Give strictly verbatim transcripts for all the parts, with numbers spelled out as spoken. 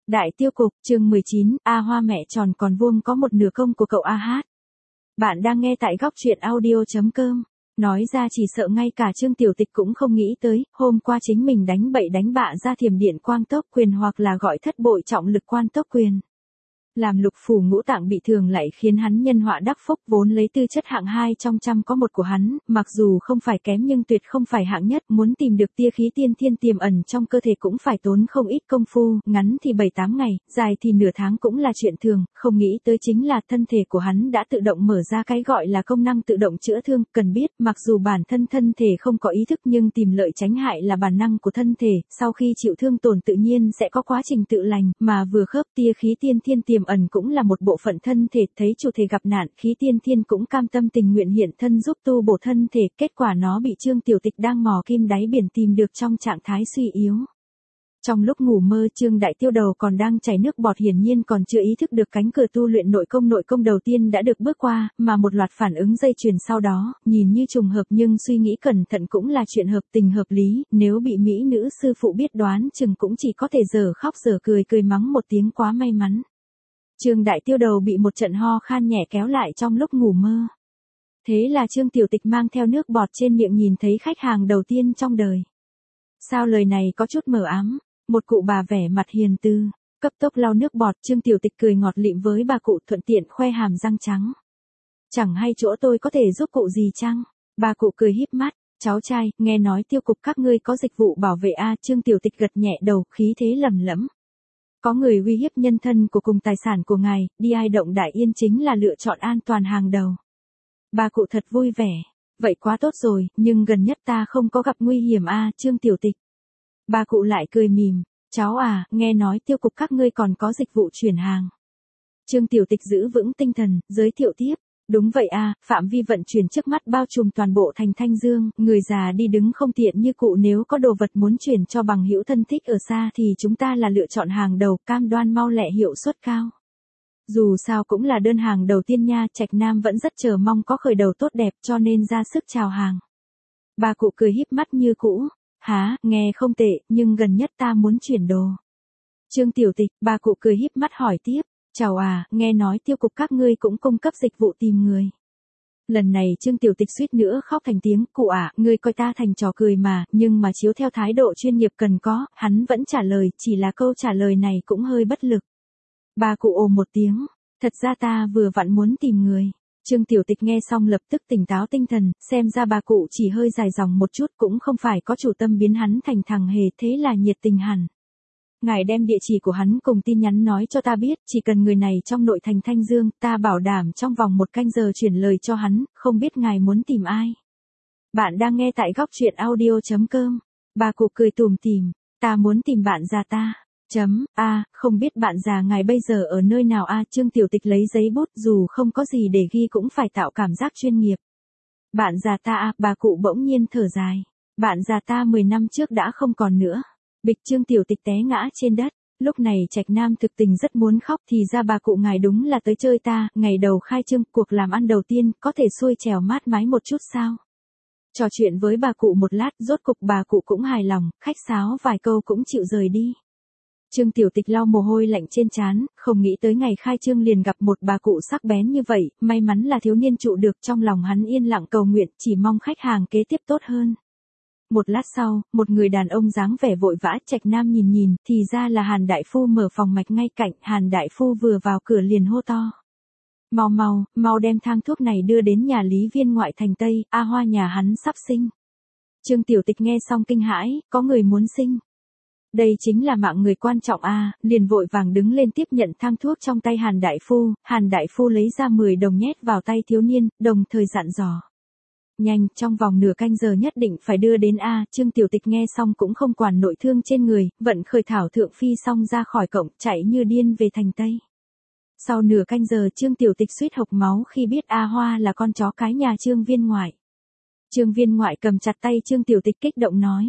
Đại tiêu cục, chương mười chín, A Hoa mẹ tròn còn vuông có một nửa công của cậu A Hát. Bạn đang nghe tại góc truyện audio chấm com. Nói ra chỉ sợ ngay cả Trương Tiểu Tịch cũng không nghĩ tới, hôm qua chính mình đánh bậy đánh bạ ra thiểm điện quang tốc quyền hoặc là gọi thất bội trọng lực quan tốc quyền. Làm lục phủ ngũ tạng bị thương lại khiến hắn nhân họa đắc phúc, vốn lấy tư chất hạng hai trong trăm có một của hắn, mặc dù không phải kém nhưng tuyệt không phải hạng nhất, muốn tìm được tia khí tiên thiên tiềm ẩn trong cơ thể cũng phải tốn không ít công phu, ngắn thì bảy tám ngày, dài thì nửa tháng cũng là chuyện thường, không nghĩ tới chính là thân thể của hắn đã tự động mở ra cái gọi là công năng tự động chữa thương, cần biết, mặc dù bản thân thân thể không có ý thức nhưng tìm lợi tránh hại là bản năng của thân thể, sau khi chịu thương tổn tự nhiên sẽ có quá trình tự lành, mà vừa khớp tia khí tiên thiên tiềm ẩn cũng là một bộ phận thân thể, thấy chủ thể gặp nạn, khí tiên thiên cũng cam tâm tình nguyện hiện thân giúp tu bổ thân thể, kết quả nó bị Trương Tiểu Tịch đang mò kim đáy biển tìm được trong trạng thái suy yếu. Trong lúc ngủ mơ, Trương Đại Tiêu đầu còn đang chảy nước bọt, hiển nhiên còn chưa ý thức được cánh cửa tu luyện nội công nội công đầu tiên đã được bước qua, mà một loạt phản ứng dây chuyền sau đó, nhìn như trùng hợp nhưng suy nghĩ cẩn thận cũng là chuyện hợp tình hợp lý, nếu bị mỹ nữ sư phụ biết đoán chừng cũng chỉ có thể dở khóc dở cười cười mắng một tiếng quá may mắn. Trương Đại Tiêu đầu bị một trận ho khan nhẹ kéo lại trong lúc ngủ mơ. Thế là Trương Tiểu Tịch mang theo nước bọt trên miệng nhìn thấy khách hàng đầu tiên trong đời. Sao lời này có chút mờ ám, một cụ bà vẻ mặt hiền từ, cấp tốc lau nước bọt, Trương Tiểu Tịch cười ngọt lịm với bà cụ, thuận tiện khoe hàm răng trắng. Chẳng hay chỗ tôi có thể giúp cụ gì chăng? Bà cụ cười híp mắt, cháu trai, nghe nói tiêu cục các ngươi có dịch vụ bảo vệ a, Trương Tiểu Tịch gật nhẹ đầu, khí thế lẩm lẫm. Có người uy hiếp nhân thân của cùng tài sản của ngài, đi ai động đại yên chính là lựa chọn an toàn hàng đầu. Bà cụ thật vui vẻ, vậy quá tốt rồi, nhưng gần nhất ta không có gặp nguy hiểm a, Trương Tiểu Tịch. Bà cụ lại cười mỉm, cháu à, nghe nói tiêu cục các ngươi còn có dịch vụ chuyển hàng. Trương Tiểu Tịch giữ vững tinh thần, giới thiệu tiếp. Đúng vậy à, phạm vi vận chuyển trước mắt bao trùm toàn bộ thành Thanh Dương, người già đi đứng không tiện như cụ, nếu có đồ vật muốn chuyển cho bằng hữu thân thích ở xa thì chúng ta là lựa chọn hàng đầu, cam đoan mau lẹ hiệu suất cao. Dù sao cũng là đơn hàng đầu tiên nha, Trạch Nam vẫn rất chờ mong có khởi đầu tốt đẹp cho nên ra sức chào hàng. Bà cụ cười híp mắt như cũ, há, nghe không tệ, nhưng gần nhất ta muốn chuyển đồ. Trương Tiểu Tịch, bà cụ cười híp mắt hỏi tiếp. Chào à, nghe nói tiêu cục các ngươi cũng cung cấp dịch vụ tìm người. Lần này Trương Tiểu Tịch suýt nữa khóc thành tiếng, cụ à, ngươi coi ta thành trò cười mà, nhưng mà chiếu theo thái độ chuyên nghiệp cần có, hắn vẫn trả lời, chỉ là câu trả lời này cũng hơi bất lực. Bà cụ ồ một tiếng, thật ra ta vừa vặn muốn tìm người. Trương Tiểu Tịch nghe xong lập tức tỉnh táo tinh thần, xem ra bà cụ chỉ hơi dài dòng một chút, cũng không phải có chủ tâm biến hắn thành thằng hề, thế là nhiệt tình hẳn. Ngài đem địa chỉ của hắn cùng tin nhắn nói cho ta biết, chỉ cần người này trong nội thành Thanh Dương, ta bảo đảm trong vòng một canh giờ chuyển lời cho hắn, không biết ngài muốn tìm ai. Bạn đang nghe tại góc truyện audio chấm com. Bà cụ cười tủm tỉm, ta muốn tìm bạn già ta. Chấm, a, không biết bạn già ngài bây giờ ở nơi nào a, Trương Tiểu Tịch lấy giấy bút, dù không có gì để ghi cũng phải tạo cảm giác chuyên nghiệp. Bạn già ta a, bà cụ bỗng nhiên thở dài. Bạn già ta mười năm trước đã không còn nữa. Bịch, Trương Tiểu Tịch té ngã trên đất, lúc này Trạch Nam thực tình rất muốn khóc, thì ra bà cụ ngài đúng là tới chơi ta, ngày đầu khai trương, cuộc làm ăn đầu tiên, có thể xuôi trèo mát mái một chút sao? Trò chuyện với bà cụ một lát, rốt cục bà cụ cũng hài lòng, khách sáo vài câu cũng chịu rời đi. Trương Tiểu Tịch lau mồ hôi lạnh trên trán, không nghĩ tới ngày khai trương liền gặp một bà cụ sắc bén như vậy, may mắn là thiếu niên trụ được, trong lòng hắn yên lặng cầu nguyện, chỉ mong khách hàng kế tiếp tốt hơn. Một lát sau, một người đàn ông dáng vẻ vội vã, Trạch Nam nhìn nhìn, thì ra là Hàn Đại Phu mở phòng mạch ngay cạnh, Hàn Đại Phu vừa vào cửa liền hô to. Mau mau, mau đem thang thuốc này đưa đến nhà Lý Viên ngoại thành Tây, A Hoa nhà hắn sắp sinh. Trương Tiểu Tịch nghe xong kinh hãi, có người muốn sinh. Đây chính là mạng người quan trọng a, liền vội vàng đứng lên tiếp nhận thang thuốc trong tay Hàn Đại Phu, Hàn Đại Phu lấy ra mười đồng nhét vào tay thiếu niên, đồng thời dặn dò. Nhanh, trong vòng nửa canh giờ nhất định phải đưa đến A, Trương Tiểu Tịch nghe xong cũng không quản nội thương trên người, vận khởi thảo thượng phi xong ra khỏi cổng, chạy như điên về thành Tây. Sau nửa canh giờ Trương Tiểu Tịch suýt hộc máu khi biết A Hoa là con chó cái nhà Trương Viên ngoại. Trương Viên ngoại cầm chặt tay Trương Tiểu Tịch kích động nói.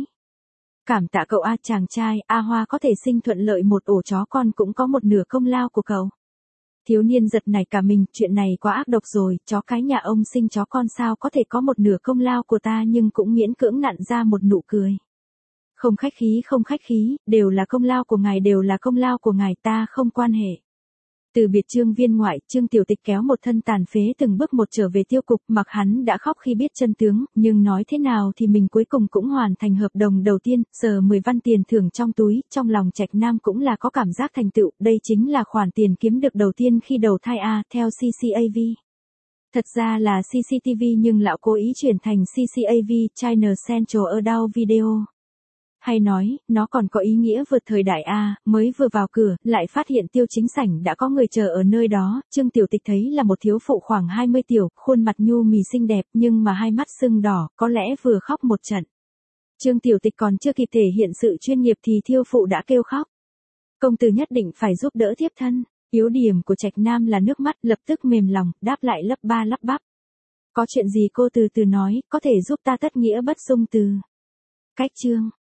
Cảm tạ cậu A, chàng trai, A Hoa có thể sinh thuận lợi một ổ chó con cũng có một nửa công lao của cậu. Thiếu niên giật nảy cả mình, chuyện này quá ác độc rồi, chó cái nhà ông sinh chó con sao có thể có một nửa công lao của ta, nhưng cũng miễn cưỡng nặn ra một nụ cười. Không khách khí không khách khí, đều là công lao của ngài đều là công lao của ngài ta không quan hệ. Từ biệt Trương Viên Ngoại, Trương Tiểu Tịch kéo một thân tàn phế từng bước một trở về tiêu cục, mặc hắn đã khóc khi biết chân tướng, nhưng nói thế nào thì mình cuối cùng cũng hoàn thành hợp đồng đầu tiên, giờ mười văn tiền thưởng trong túi, trong lòng Trạch Nam cũng là có cảm giác thành tựu, đây chính là khoản tiền kiếm được đầu tiên khi đầu thai A, theo xê xê a vê. Thật ra là xê xê tê vê nhưng lão cố ý chuyển thành xê xê a vê, China Central Adult Video. Hay nói, nó còn có ý nghĩa vượt thời đại A, mới vừa vào cửa, lại phát hiện Tiêu Chính Sảnh đã có người chờ ở nơi đó, Trương Tiểu Tịch thấy là một thiếu phụ khoảng hai mươi tiểu, khuôn mặt nhu mì xinh đẹp nhưng mà hai mắt sưng đỏ, có lẽ vừa khóc một trận. Trương Tiểu Tịch còn chưa kịp thể hiện sự chuyên nghiệp thì thiếu phụ đã kêu khóc. Công tử nhất định phải giúp đỡ thiếp thân, yếu điểm của Trạch Nam là nước mắt, lập tức mềm lòng, đáp lại lắp ba lắp bắp. Có chuyện gì cô từ từ nói, có thể giúp ta tất nghĩa bất dung từ. Cách chương